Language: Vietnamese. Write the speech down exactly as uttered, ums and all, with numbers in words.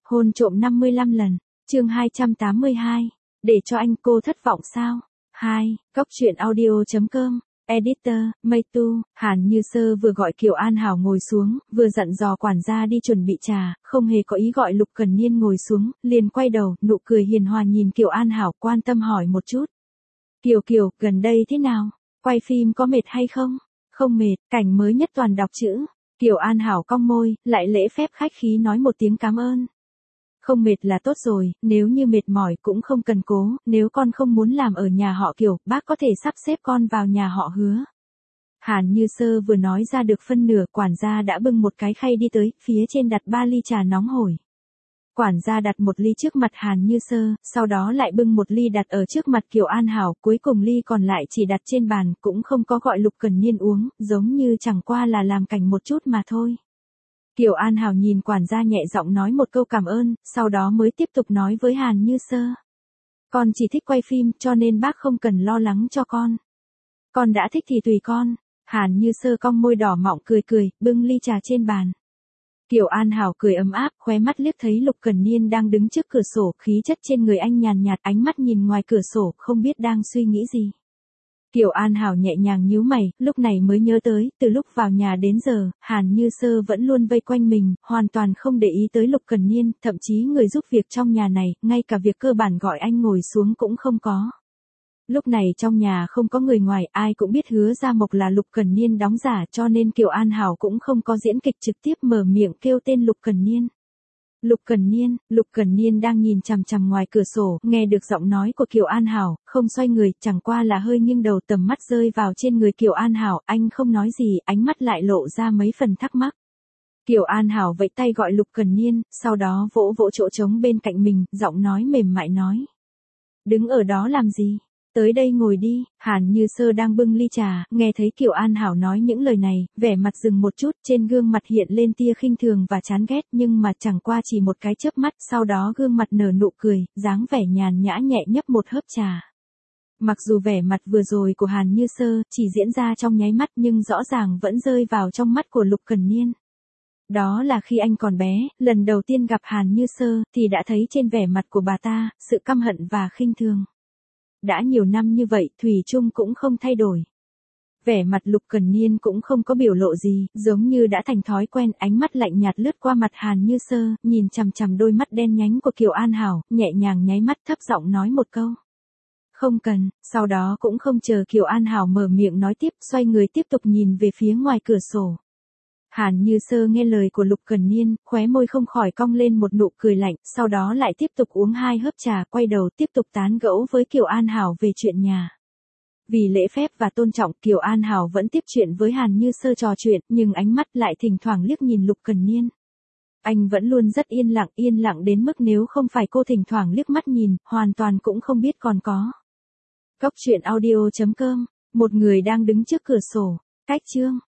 Hôn trộm năm mươi lăm lần, chương hai trăm tám mươi hai, để cho anh cô thất vọng sao? hai, Cóc truyện audio chấm com, Editor, Mây Tu. Hàn Như Sơ vừa gọi Kiều An Hảo ngồi xuống, vừa dặn dò quản gia đi chuẩn bị trà, không hề có ý gọi Lục Cần Niên ngồi xuống, liền quay đầu, nụ cười hiền hòa nhìn Kiều An Hảo, quan tâm hỏi một chút. Kiều Kiều, gần đây thế nào? Quay phim có mệt hay không? Không mệt, cảnh mới nhất toàn đọc chữ. Kiều An Hảo cong môi, lại lễ phép khách khí nói một tiếng cảm ơn. Không mệt là tốt rồi, nếu như mệt mỏi cũng không cần cố, nếu con không muốn làm ở nhà họ Kiều, bác có thể sắp xếp con vào nhà họ Hứa. Hàn Như Sơ vừa nói ra được phân nửa, quản gia đã bưng một cái khay đi tới, phía trên đặt ba ly trà nóng hổi. Quản gia đặt một ly trước mặt Hàn Như Sơ, sau đó lại bưng một ly đặt ở trước mặt Kiều An Hảo, cuối cùng ly còn lại chỉ đặt trên bàn, cũng không có gọi Lục Cần Niên uống, giống như chẳng qua là làm cảnh một chút mà thôi. Kiều An Hảo nhìn quản gia nhẹ giọng nói một câu cảm ơn, sau đó mới tiếp tục nói với Hàn Như Sơ. Con chỉ thích quay phim, cho nên bác không cần lo lắng cho con. Con đã thích thì tùy con. Hàn Như Sơ cong môi đỏ mọng cười cười, bưng ly trà trên bàn. Kiều An Hảo cười ấm áp, khóe mắt liếc thấy Lục Cần Niên đang đứng trước cửa sổ, khí chất trên người anh nhàn nhạt, ánh mắt nhìn ngoài cửa sổ, không biết đang suy nghĩ gì. Kiều An Hảo nhẹ nhàng nhíu mày, lúc này mới nhớ tới, từ lúc vào nhà đến giờ, Hàn Như Sơ vẫn luôn vây quanh mình, hoàn toàn không để ý tới Lục Cần Niên, thậm chí người giúp việc trong nhà này, ngay cả việc cơ bản gọi anh ngồi xuống cũng không có. Lúc này trong nhà không có người ngoài, ai cũng biết Hứa Gia Mộc là Lục Cần Niên đóng giả, cho nên Kiều An Hảo cũng không có diễn kịch, trực tiếp mở miệng kêu tên Lục Cần Niên. Lục Cần Niên, Lục Cần Niên đang nhìn chằm chằm ngoài cửa sổ, nghe được giọng nói của Kiều An Hảo, không xoay người, chẳng qua là hơi nghiêng đầu, tầm mắt rơi vào trên người Kiều An Hảo, anh không nói gì, ánh mắt lại lộ ra mấy phần thắc mắc. Kiều An Hảo vẫy tay gọi Lục Cần Niên, sau đó vỗ vỗ chỗ trống bên cạnh mình, giọng nói mềm mại nói. Đứng ở đó làm gì? Tới đây ngồi đi. Hàn Như Sơ đang bưng ly trà, nghe thấy Kiều An Hảo nói những lời này, vẻ mặt dừng một chút, trên gương mặt hiện lên tia khinh thường và chán ghét, nhưng mà chẳng qua chỉ một cái chớp mắt, sau đó gương mặt nở nụ cười, dáng vẻ nhàn nhã nhẹ nhấp một hớp trà. Mặc dù vẻ mặt vừa rồi của Hàn Như Sơ chỉ diễn ra trong nháy mắt, nhưng rõ ràng vẫn rơi vào trong mắt của Lục Cần Niên. Đó là khi anh còn bé, lần đầu tiên gặp Hàn Như Sơ, thì đã thấy trên vẻ mặt của bà ta, sự căm hận và khinh thường. Đã nhiều năm như vậy, thủy chung cũng không thay đổi. Vẻ mặt Lục Cần Niên cũng không có biểu lộ gì, giống như đã thành thói quen, ánh mắt lạnh nhạt lướt qua mặt Hàn Như Sơ, nhìn chằm chằm đôi mắt đen nhánh của Kiều An Hảo, nhẹ nhàng nháy mắt, thấp giọng nói một câu. Không cần, sau đó cũng không chờ Kiều An Hảo mở miệng nói tiếp, xoay người tiếp tục nhìn về phía ngoài cửa sổ. Hàn Như Sơ nghe lời của Lục Cần Niên, khóe môi không khỏi cong lên một nụ cười lạnh, sau đó lại tiếp tục uống hai hớp trà, quay đầu tiếp tục tán gẫu với Kiều An Hảo về chuyện nhà. Vì lễ phép và tôn trọng, Kiều An Hảo vẫn tiếp chuyện với Hàn Như Sơ trò chuyện, nhưng ánh mắt lại thỉnh thoảng liếc nhìn Lục Cần Niên. Anh vẫn luôn rất yên lặng, yên lặng đến mức nếu không phải cô thỉnh thoảng liếc mắt nhìn, hoàn toàn cũng không biết còn có. Cóc truyện audio chấm com, một người đang đứng trước cửa sổ, cách chương.